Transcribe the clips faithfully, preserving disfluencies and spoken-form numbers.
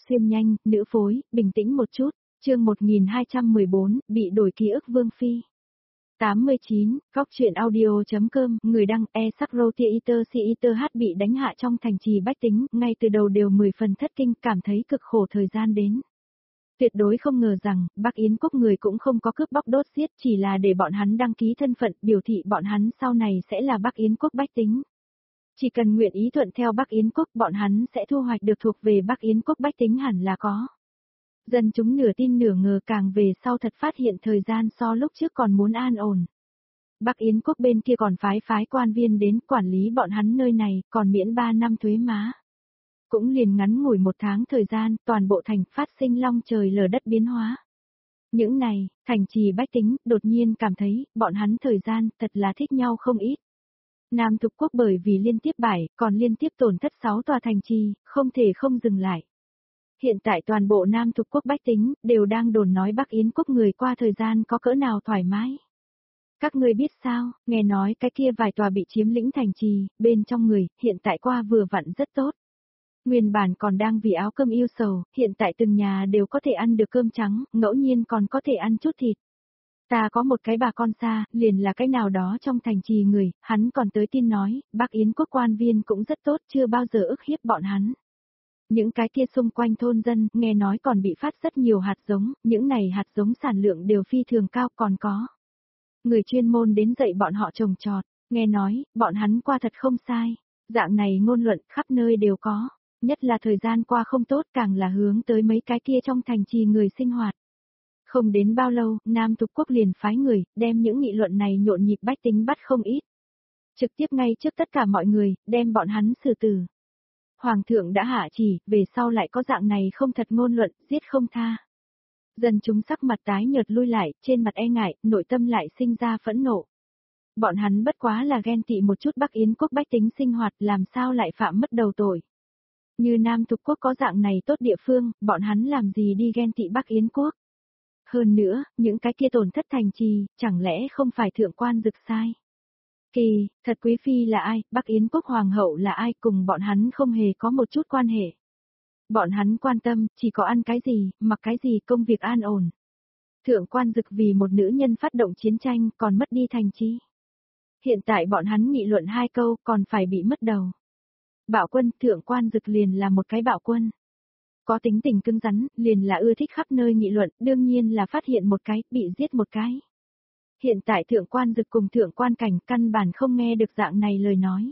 xuyên nhanh, nữ phối, bình tĩnh một chút, chương một nghìn hai trăm mười bốn, bị đổi ký ức Vương Phi. tám mươi chín, góc truyện audio.com, người đăng e sắc rotiiter siiter hát bị đánh hạ trong thành trì bách tính, ngay từ đầu đều mười phần thất kinh, cảm thấy cực khổ thời gian đến. Tuyệt đối không ngờ rằng, Bắc Yến quốc người cũng không có cướp bóc đốt giết, chỉ là để bọn hắn đăng ký thân phận, biểu thị bọn hắn sau này sẽ là Bắc Yến quốc bách tính. Chỉ cần nguyện ý thuận theo Bắc Yến quốc, bọn hắn sẽ thu hoạch được thuộc về Bắc Yến quốc bách tính hẳn là có. Dân chúng nửa tin nửa ngờ, càng về sau thật phát hiện thời gian so lúc trước còn muốn an ổn. Bắc Yến quốc bên kia còn phái phái quan viên đến quản lý bọn hắn nơi này, còn miễn ba năm thuế má. Cũng liền ngắn ngủi một tháng thời gian, toàn bộ thành phát sinh long trời lở đất biến hóa. Những này, thành trì bách tính, đột nhiên cảm thấy, bọn hắn thời gian, thật là thích nhau không ít. Nam Thục quốc bởi vì liên tiếp bại, còn liên tiếp tổn thất sáu tòa thành trì, không thể không dừng lại. Hiện tại toàn bộ Nam Thục quốc bách tính, đều đang đồn nói Bắc Yến quốc người qua thời gian có cỡ nào thoải mái. Các ngươi biết sao, nghe nói cái kia vài tòa bị chiếm lĩnh thành trì, bên trong người, hiện tại qua vừa vặn rất tốt. Nguyên bản còn đang vì áo cơm yêu sầu, hiện tại từng nhà đều có thể ăn được cơm trắng, ngẫu nhiên còn có thể ăn chút thịt. Ta có một cái bà con xa, liền là cái nào đó trong thành trì người, hắn còn tới tin nói, Bắc Yến quốc quan viên cũng rất tốt, chưa bao giờ ức hiếp bọn hắn. Những cái kia xung quanh thôn dân, nghe nói còn bị phát rất nhiều hạt giống, những này hạt giống sản lượng đều phi thường cao, còn có người chuyên môn đến dạy bọn họ trồng trọt, nghe nói, bọn hắn qua thật không sai, dạng này ngôn luận khắp nơi đều có, nhất là thời gian qua không tốt, càng là hướng tới mấy cái kia trong thành trì người sinh hoạt. Không đến bao lâu, Nam Thục quốc liền phái người, đem những nghị luận này nhộn nhịp bách tính bắt không ít. Trực tiếp ngay trước tất cả mọi người, đem bọn hắn xử tử. Hoàng thượng đã hạ chỉ, về sau lại có dạng này không thật ngôn luận, giết không tha. Dân chúng sắc mặt tái nhợt lui lại, trên mặt e ngại, nội tâm lại sinh ra phẫn nộ. Bọn hắn bất quá là ghen tị một chút Bắc Yến quốc bách tính sinh hoạt, làm sao lại phạm mất đầu tội. Như Nam Thục quốc có dạng này tốt địa phương, bọn hắn làm gì đi ghen tị Bắc Yến quốc. Hơn nữa, những cái kia tổn thất thành trì, chẳng lẽ không phải thượng quan Dực sai. Kỳ, thật quý phi là ai, Bắc Yến quốc hoàng hậu là ai, cùng bọn hắn không hề có một chút quan hệ. Bọn hắn quan tâm, chỉ có ăn cái gì, mặc cái gì, công việc an ổn. Thượng quan Dực vì một nữ nhân phát động chiến tranh, còn mất đi thành trì. Hiện tại bọn hắn nghị luận hai câu, còn phải bị mất đầu. Bạo quân, thượng quan Dực liền là một cái bạo quân. Có tính tình cứng rắn, liền là ưa thích khắp nơi nghị luận, đương nhiên là phát hiện một cái, bị giết một cái. Hiện tại thượng quan Dực cùng thượng quan Cảnh căn bản không nghe được dạng này lời nói.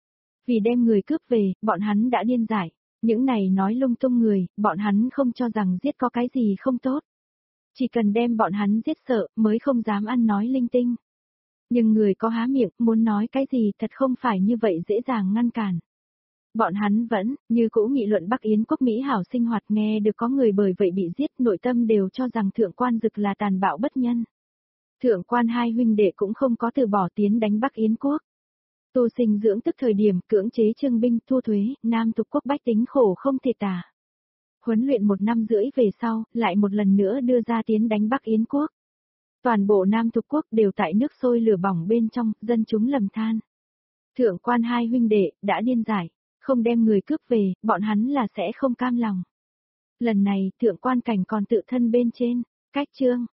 Vì đem người cướp về, bọn hắn đã điên giải. Những này nói lung tung người, bọn hắn không cho rằng giết có cái gì không tốt. Chỉ cần đem bọn hắn giết sợ, mới không dám ăn nói linh tinh. Nhưng người có há miệng, muốn nói cái gì thật không phải như vậy dễ dàng ngăn cản. Bọn hắn vẫn, như cũ nghị luận Bắc Yến quốc Mỹ hảo sinh hoạt, nghe được có người bởi vậy bị giết, nội tâm đều cho rằng thượng quan Dực là tàn bạo bất nhân. Thượng quan hai huynh đệ cũng không có từ bỏ tiến đánh Bắc Yến quốc. Tu sinh dưỡng tức thời điểm, cưỡng chế trưng binh, thu thuế, Nam Thục quốc bách tính khổ không thể tả. Huấn luyện một năm rưỡi về sau, lại một lần nữa đưa ra tiến đánh Bắc Yến quốc. Toàn bộ Nam Thục quốc đều tại nước sôi lửa bỏng bên trong, dân chúng lầm than. Thượng quan hai huynh đệ, đã điên giải, không đem người cướp về, bọn hắn là sẽ không cam lòng. Lần này, thượng quan Cảnh còn tự thân bên trên, cách chương,